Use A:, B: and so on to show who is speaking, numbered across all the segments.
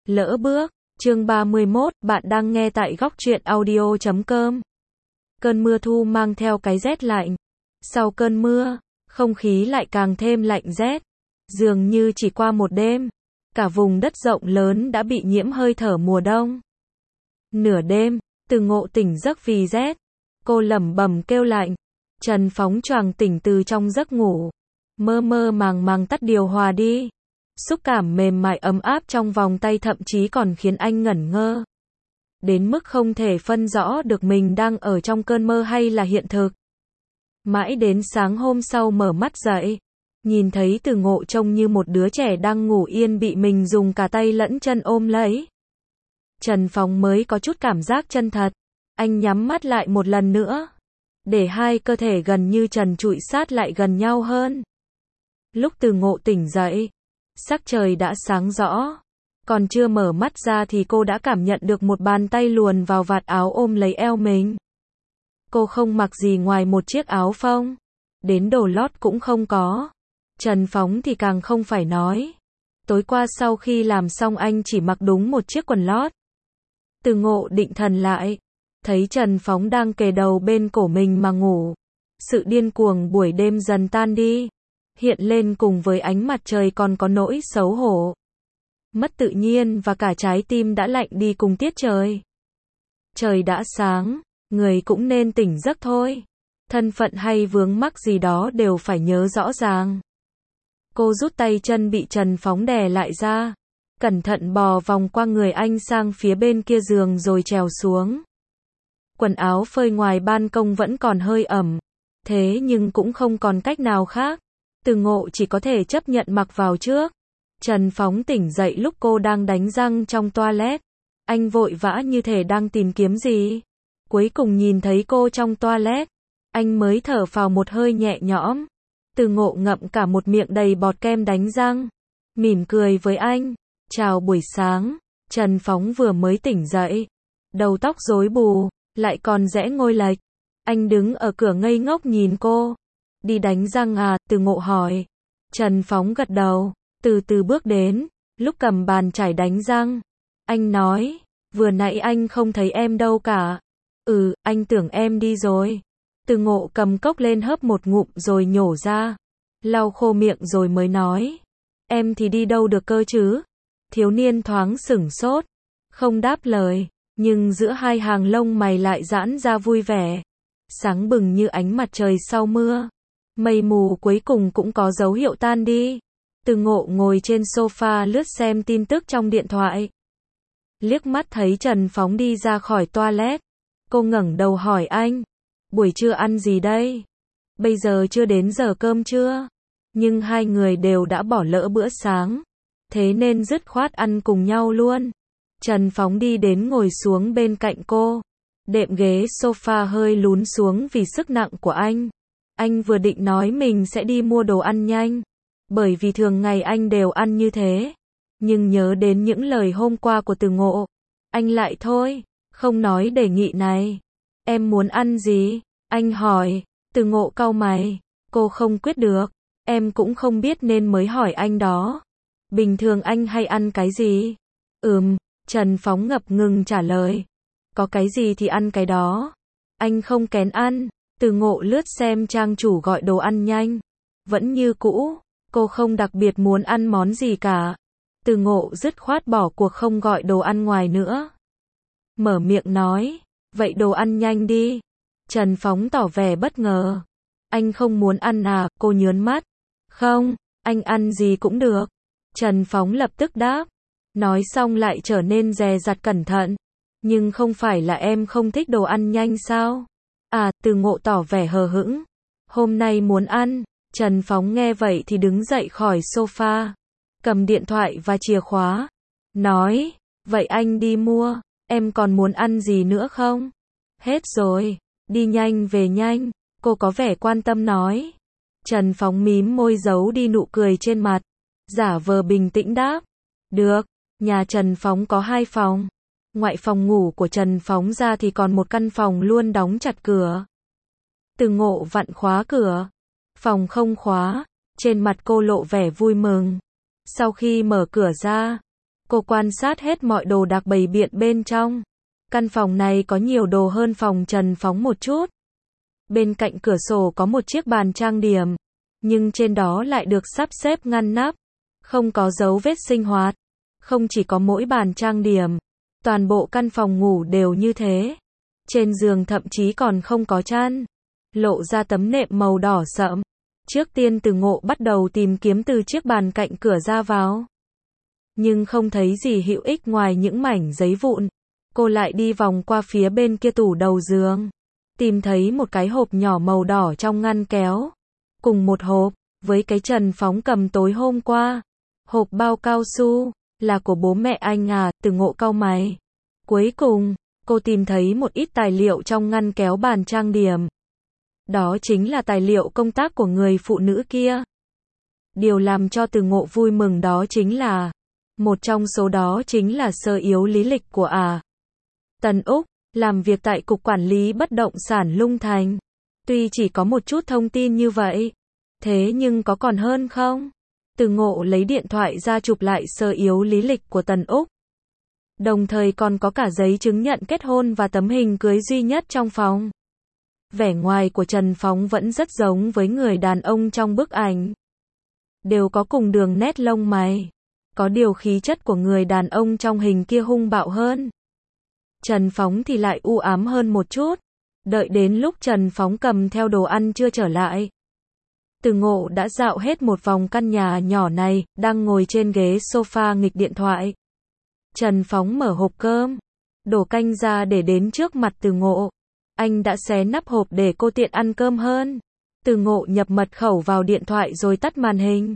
A: Lỡ bước, chương 31, bạn đang nghe tại góc truyện audio.com. Cơn mưa thu mang theo cái rét lạnh. Sau cơn mưa, không khí lại càng thêm lạnh rét. Dường như chỉ qua một đêm, cả vùng đất rộng lớn đã bị nhiễm hơi thở mùa đông. Nửa đêm, Từ Ngộ tỉnh giấc vì rét. Cô lẩm bẩm kêu lạnh. Trần Phóng choàng tỉnh từ trong giấc ngủ. Mơ mơ màng màng tắt điều hòa đi. Xúc cảm mềm mại ấm áp trong vòng tay thậm chí còn khiến anh ngẩn ngơ. Đến mức không thể phân rõ được mình đang ở trong cơn mơ hay là hiện thực. Mãi đến sáng hôm sau mở mắt dậy, nhìn thấy Từ Ngộ trông như một đứa trẻ đang ngủ yên bị mình dùng cả tay lẫn chân ôm lấy. Trần Phóng mới có chút cảm giác chân thật. Anh nhắm mắt lại một lần nữa, để hai cơ thể gần như trần trụi sát lại gần nhau hơn. Lúc Từ Ngộ tỉnh dậy, sắc trời đã sáng rõ. Còn chưa mở mắt ra thì cô đã cảm nhận được một bàn tay luồn vào vạt áo ôm lấy eo mình. Cô không mặc gì ngoài một chiếc áo phông. Đến đồ lót cũng không có. Trần Phóng thì càng không phải nói. Tối qua sau khi làm xong anh chỉ mặc đúng một chiếc quần lót. Từ Ngộ định thần lại, thấy Trần Phóng đang kề đầu bên cổ mình mà ngủ. Sự điên cuồng buổi đêm dần tan đi. Hiện lên cùng với ánh mặt trời còn có nỗi xấu hổ. Mất tự nhiên và cả trái tim đã lạnh đi cùng tiết trời. Trời đã sáng, người cũng nên tỉnh giấc thôi. Thân phận hay vướng mắc gì đó đều phải nhớ rõ ràng. Cô rút tay chân bị Trần Phóng đè lại ra. Cẩn thận bò vòng qua người anh sang phía bên kia giường rồi trèo xuống. Quần áo phơi ngoài ban công vẫn còn hơi ẩm. Thế nhưng cũng không còn cách nào khác. Từ Ngộ chỉ có thể chấp nhận mặc vào trước. Trần Phóng tỉnh dậy lúc cô đang đánh răng trong toilet. Anh vội vã như thể đang tìm kiếm gì. Cuối cùng nhìn thấy cô trong toilet. Anh mới thở phào một hơi nhẹ nhõm. Từ Ngộ ngậm cả một miệng đầy bọt kem đánh răng. Mỉm cười với anh. Chào buổi sáng. Trần Phóng vừa mới tỉnh dậy. Đầu tóc rối bù, lại còn rẽ ngôi lệch. Anh đứng ở cửa ngây ngốc nhìn cô. Đi đánh răng à? Từ Ngộ hỏi. Trần Phóng gật đầu, từ từ bước đến, lúc cầm bàn chải đánh răng. Anh nói, vừa nãy anh không thấy em đâu cả. Anh tưởng em đi rồi. Từ Ngộ cầm cốc lên hớp một ngụm rồi nhổ ra. Lau khô miệng rồi mới nói. Em thì đi đâu được cơ chứ? Thiếu niên thoáng sửng sốt, không đáp lời, nhưng giữa hai hàng lông mày lại giãn ra vui vẻ. Sáng bừng như ánh mặt trời sau mưa. Mây mù cuối cùng cũng có dấu hiệu tan đi. Từ Ngộ ngồi trên sofa lướt xem tin tức trong điện thoại. Liếc mắt thấy Trần Phóng đi ra khỏi toilet. Cô ngẩng đầu hỏi anh. Buổi trưa ăn gì đây? Bây giờ chưa đến giờ cơm trưa. Nhưng hai người đều đã bỏ lỡ bữa sáng. Thế nên dứt khoát ăn cùng nhau luôn. Trần Phóng đi đến ngồi xuống bên cạnh cô. Đệm ghế sofa hơi lún xuống vì sức nặng của anh. Anh vừa định nói mình sẽ đi mua đồ ăn nhanh. Bởi vì thường ngày anh đều ăn như thế. Nhưng nhớ đến những lời hôm qua của Từ Ngộ. Anh lại thôi, không nói đề nghị này. Em muốn ăn gì? Anh hỏi. Từ Ngộ cau mày. Cô không quyết được. Em cũng không biết nên mới hỏi anh đó. Bình thường anh hay ăn cái gì? Trần Phóng ngập ngừng trả lời. Có cái gì thì ăn cái đó. Anh không kén ăn. Từ Ngộ lướt xem trang chủ gọi đồ ăn nhanh. Vẫn như cũ, cô không đặc biệt muốn ăn món gì cả. Từ Ngộ dứt khoát bỏ cuộc không gọi đồ ăn ngoài nữa. Mở miệng nói, vậy đồ ăn nhanh đi. Trần Phóng tỏ vẻ bất ngờ. Anh không muốn ăn à? Cô nhớn mắt. Không, anh ăn gì cũng được. Trần Phóng lập tức đáp. Nói xong lại trở nên dè dặt cẩn thận. Nhưng không phải là em không thích đồ ăn nhanh sao? Từ Ngộ tỏ vẻ hờ hững. Hôm nay muốn ăn. Trần Phóng nghe vậy thì đứng dậy khỏi sofa. Cầm điện thoại và chìa khóa. Nói, vậy anh đi mua. Em còn muốn ăn gì nữa không? Hết rồi. Đi nhanh về nhanh. Cô có vẻ quan tâm nói. Trần Phóng mím môi giấu đi nụ cười trên mặt. Giả vờ bình tĩnh đáp. Được. Nhà Trần Phóng có 2 phòng. Ngoại phòng ngủ của Trần Phóng ra thì còn một căn phòng luôn đóng chặt cửa. Từ Ngộ vặn khóa cửa. Phòng không khóa. Trên mặt cô lộ vẻ vui mừng. Sau khi mở cửa ra, Cô quan sát hết mọi đồ đạc bày biện bên trong. Căn phòng này có nhiều đồ hơn phòng Trần Phóng một chút. Bên cạnh cửa sổ có một chiếc bàn trang điểm, nhưng trên đó lại được sắp xếp ngăn nắp, không có dấu vết sinh hoạt. Không chỉ có mỗi bàn trang điểm, toàn bộ căn phòng ngủ đều như thế. Trên giường thậm chí còn không có chăn, lộ ra tấm nệm màu đỏ sậm. Trước tiên Từ Ngộ bắt đầu tìm kiếm từ chiếc bàn cạnh cửa ra vào, nhưng không thấy gì hữu ích ngoài những mảnh giấy vụn. Cô lại đi vòng qua phía bên kia tủ đầu giường, tìm thấy một cái hộp nhỏ màu đỏ trong ngăn kéo, cùng một hộp với cái Trần Phóng cầm tối hôm qua. Hộp bao cao su, là của bố mẹ anh à? Từ Ngộ cau mày. Cuối cùng, cô tìm thấy một ít tài liệu trong ngăn kéo bàn trang điểm. Đó chính là tài liệu công tác của người phụ nữ kia. Điều làm cho Từ Ngộ vui mừng đó chính là, một trong số đó chính là sơ yếu lý lịch của Tần Úc, làm việc tại Cục Quản lý Bất động sản Lung Thành. Tuy chỉ có một chút thông tin như vậy, thế nhưng có còn hơn không? Từ Ngộ lấy điện thoại ra chụp lại sơ yếu lý lịch của Tần Úc. Đồng thời còn có cả giấy chứng nhận kết hôn và tấm hình cưới duy nhất trong phòng. Vẻ ngoài của Trần Phóng vẫn rất giống với người đàn ông trong bức ảnh. Đều có cùng đường nét lông mày. Có điều khí chất của người đàn ông trong hình kia hung bạo hơn. Trần Phóng thì lại u ám hơn một chút. Đợi đến lúc Trần Phóng cầm theo đồ ăn trưa trở lại, Từ Ngộ đã dạo hết một vòng căn nhà nhỏ này, đang ngồi trên ghế sofa nghịch điện thoại. Trần Phóng mở hộp cơm, đổ canh ra để đến trước mặt Từ Ngộ. Anh đã xé nắp hộp để cô tiện ăn cơm hơn. Từ Ngộ nhập mật khẩu vào điện thoại rồi tắt màn hình.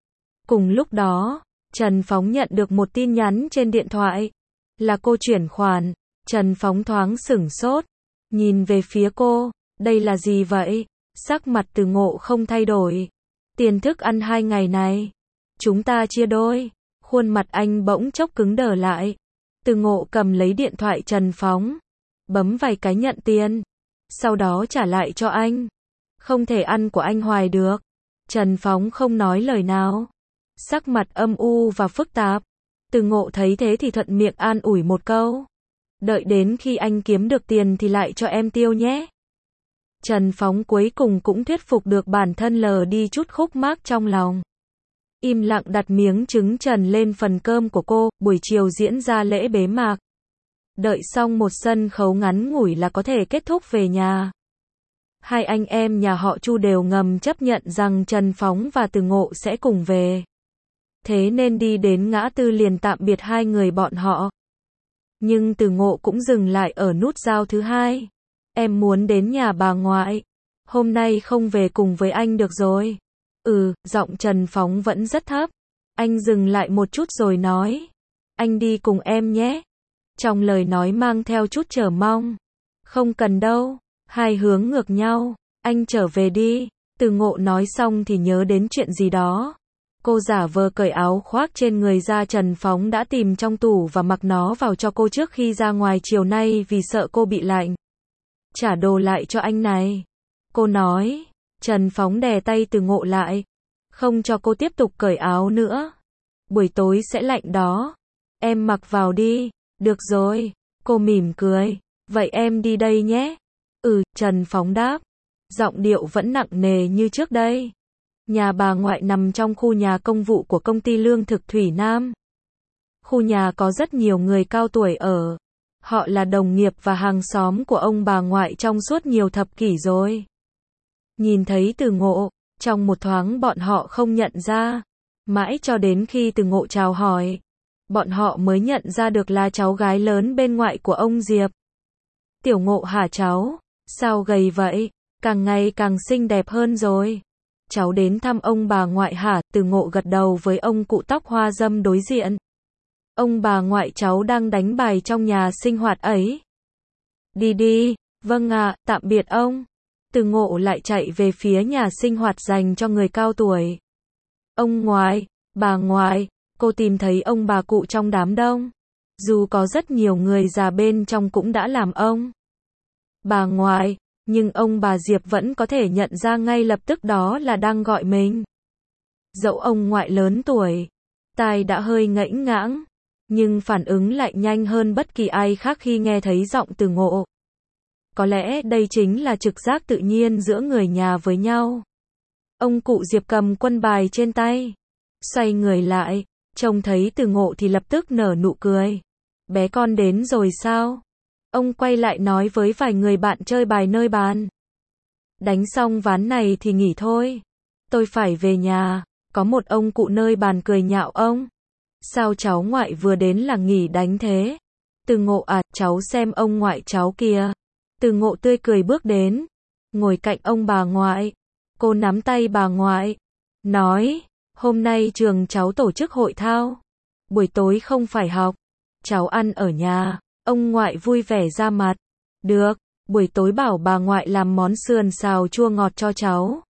A: Cùng lúc đó, Trần Phóng nhận được một tin nhắn trên điện thoại. Là cô chuyển khoản. Trần Phóng thoáng sửng sốt, nhìn về phía cô. Đây là gì vậy? Sắc mặt Từ Ngộ không thay đổi. Tiền thức ăn 2 ngày này, chúng ta chia đôi. Khuôn mặt anh bỗng chốc cứng đờ lại. Từ Ngộ cầm lấy điện thoại Trần Phóng, bấm vài cái nhận tiền, sau đó trả lại cho anh. Không thể ăn của anh hoài được. Trần Phóng không nói lời nào, sắc mặt âm u và phức tạp. Từ Ngộ thấy thế thì thuận miệng an ủi một câu. Đợi đến khi anh kiếm được tiền thì lại cho em tiêu nhé. Trần Phóng cuối cùng cũng thuyết phục được bản thân lờ đi chút khúc mắc trong lòng. Im lặng đặt miếng trứng trần lên phần cơm của cô. Buổi chiều diễn ra lễ bế mạc. Đợi xong một sân khấu ngắn ngủi là có thể kết thúc về nhà. Hai anh em nhà họ Chu đều ngầm chấp nhận rằng Trần Phóng và Từ Ngộ sẽ cùng về. Thế nên đi đến ngã tư liền tạm biệt hai người bọn họ. Nhưng Từ Ngộ cũng dừng lại ở nút giao thứ hai. Em muốn đến nhà bà ngoại. Hôm nay không về cùng với anh được rồi. Giọng Trần Phóng vẫn rất thấp. Anh dừng lại một chút rồi nói. Anh đi cùng em nhé. Trong lời nói mang theo chút chờ mong. Không cần đâu. Hai hướng ngược nhau. Anh trở về đi. Từ Ngộ nói xong thì nhớ đến chuyện gì đó. Cô giả vờ cởi áo khoác trên người ra. Trần Phóng đã tìm trong tủ và mặc nó vào cho cô trước khi ra ngoài chiều nay vì sợ cô bị lạnh. Trả đồ lại cho anh này. Cô nói. Trần Phóng đè tay Từ Ngộ lại, không cho cô tiếp tục cởi áo nữa. Buổi tối sẽ lạnh đó. Em mặc vào đi. Được rồi. Cô mỉm cười. Vậy em đi đây nhé. Trần Phóng đáp. Giọng điệu vẫn nặng nề như trước đây. Nhà bà ngoại nằm trong khu nhà công vụ của công ty lương thực Thủy Nam. Khu nhà có rất nhiều người cao tuổi ở. Họ là đồng nghiệp và hàng xóm của ông bà ngoại trong suốt nhiều thập kỷ rồi. Nhìn thấy Từ Ngộ, trong một thoáng bọn họ không nhận ra. Mãi cho đến khi Từ Ngộ chào hỏi, bọn họ mới nhận ra được là cháu gái lớn bên ngoại của ông Diệp. Tiểu Ngộ hả cháu? Sao gầy vậy? Càng ngày càng xinh đẹp hơn rồi. Cháu đến thăm ông bà ngoại hả? Từ Ngộ gật đầu với ông cụ tóc hoa râm đối diện. Ông bà ngoại cháu đang đánh bài trong nhà sinh hoạt ấy. Đi đi. Vâng ạ, tạm biệt ông. Từ Ngộ lại chạy về phía nhà sinh hoạt dành cho người cao tuổi. Ông ngoại, bà ngoại, cô tìm thấy ông bà cụ trong đám đông. Dù có rất nhiều người già bên trong cũng đã làm ông bà ngoại, nhưng ông bà Diệp vẫn có thể nhận ra ngay lập tức đó là đang gọi mình. Dẫu ông ngoại lớn tuổi, tai đã hơi ngãnh ngãng, nhưng phản ứng lại nhanh hơn bất kỳ ai khác khi nghe thấy giọng Từ Ngộ. Có lẽ đây chính là trực giác tự nhiên giữa người nhà với nhau. Ông cụ Diệp cầm quân bài trên tay, xoay người lại, trông thấy Từ Ngộ thì lập tức nở nụ cười. Bé con đến rồi sao? Ông quay lại nói với vài người bạn chơi bài nơi bàn. Đánh xong ván này thì nghỉ thôi. Tôi phải về nhà. Có một ông cụ nơi bàn cười nhạo ông. Sao cháu ngoại vừa đến là nghỉ đánh thế? Từ Ngộ à, cháu xem ông ngoại cháu kìa. Từ Ngộ tươi cười bước đến, ngồi cạnh ông bà ngoại. Cô nắm tay bà ngoại, nói, hôm nay trường cháu tổ chức hội thao. Buổi tối không phải học, cháu ăn ở nhà. Ông ngoại vui vẻ ra mặt. Được, buổi tối bảo bà ngoại làm món sườn xào chua ngọt cho cháu.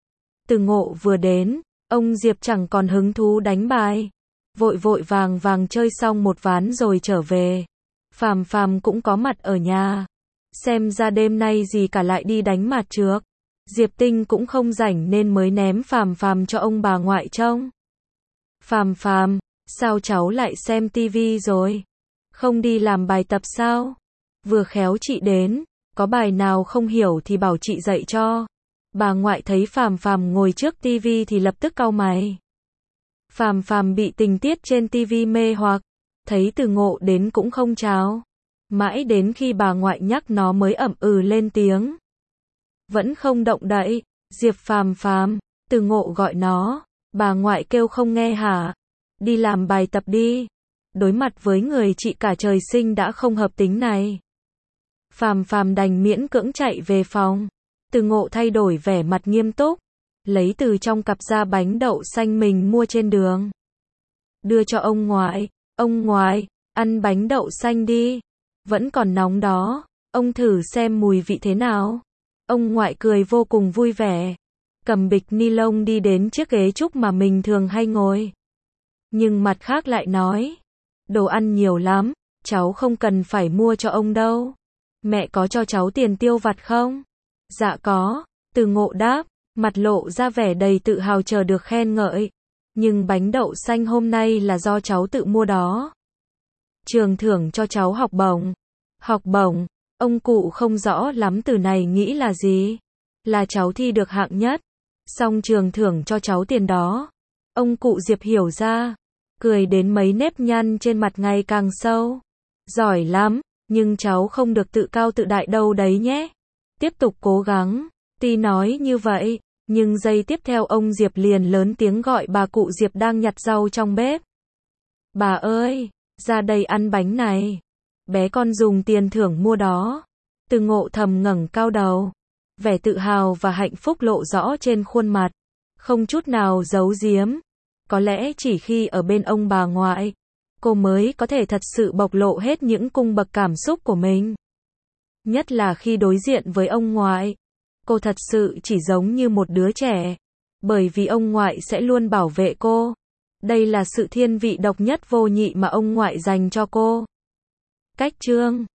A: Từ Ngộ vừa đến, ông Diệp chẳng còn hứng thú đánh bài. Vội vội vàng vàng chơi xong một ván rồi trở về. Phàm Phàm cũng có mặt ở nhà. Xem ra đêm nay gì cả lại đi đánh mạt trước. Diệp Tinh cũng không rảnh nên mới ném Phàm Phàm cho ông bà ngoại trông. Phàm Phàm, sao cháu lại xem tivi rồi? Không đi làm bài tập sao? Vừa khéo chị đến, có bài nào không hiểu thì bảo chị dạy cho. Bà ngoại thấy Phàm Phàm ngồi trước tivi thì lập tức cau mày. Phàm Phàm bị tình tiết trên tivi mê hoặc, thấy Từ Ngộ đến cũng không chào. Mãi đến khi bà ngoại nhắc nó mới ậm ừ lên tiếng. Vẫn không động đậy. Diệp Phàm Phàm, Từ Ngộ gọi nó. Bà ngoại kêu không nghe hả? Đi làm bài tập đi. Đối mặt với người chị cả trời sinh đã không hợp tính này, Phàm Phàm đành miễn cưỡng chạy về phòng. Từ Ngộ thay đổi vẻ mặt nghiêm túc, lấy từ trong cặp ra bánh đậu xanh mình mua trên đường. Đưa cho ông ngoại. Ông ngoại, ăn bánh đậu xanh đi. Vẫn còn nóng đó. Ông thử xem mùi vị thế nào. Ông ngoại cười vô cùng vui vẻ. Cầm bịch ni lông đi đến chiếc ghế trúc mà mình thường hay ngồi. Nhưng mặt khác lại nói. Đồ ăn nhiều lắm. Cháu không cần phải mua cho ông đâu. Mẹ có cho cháu tiền tiêu vặt không? Dạ có. Từ Ngộ đáp. Mặt lộ ra vẻ đầy tự hào chờ được khen ngợi. Nhưng bánh đậu xanh hôm nay là do cháu tự mua đó. Trường thưởng cho cháu học bổng. Học bổng, ông cụ không rõ lắm từ này nghĩ là gì. Là cháu thi được hạng nhất. Xong trường thưởng cho cháu tiền đó. Ông cụ Diệp hiểu ra. Cười đến mấy nếp nhăn trên mặt ngày càng sâu. Giỏi lắm, nhưng cháu không được tự cao tự đại đâu đấy nhé. Tiếp tục cố gắng. Tuy nói như vậy, nhưng giây tiếp theo ông Diệp liền lớn tiếng gọi bà cụ Diệp đang nhặt rau trong bếp. Bà ơi, ra đây ăn bánh này. Bé con dùng tiền thưởng mua đó. Từ Ngộ thầm ngẩng cao đầu. Vẻ tự hào và hạnh phúc lộ rõ trên khuôn mặt. Không chút nào giấu giếm. Có lẽ chỉ khi ở bên ông bà ngoại, cô mới có thể thật sự bộc lộ hết những cung bậc cảm xúc của mình. Nhất là khi đối diện với ông ngoại. Cô thật sự chỉ giống như một đứa trẻ. Bởi vì ông ngoại sẽ luôn bảo vệ cô. Đây là sự thiên vị độc nhất vô nhị mà ông ngoại dành cho cô. Cách chương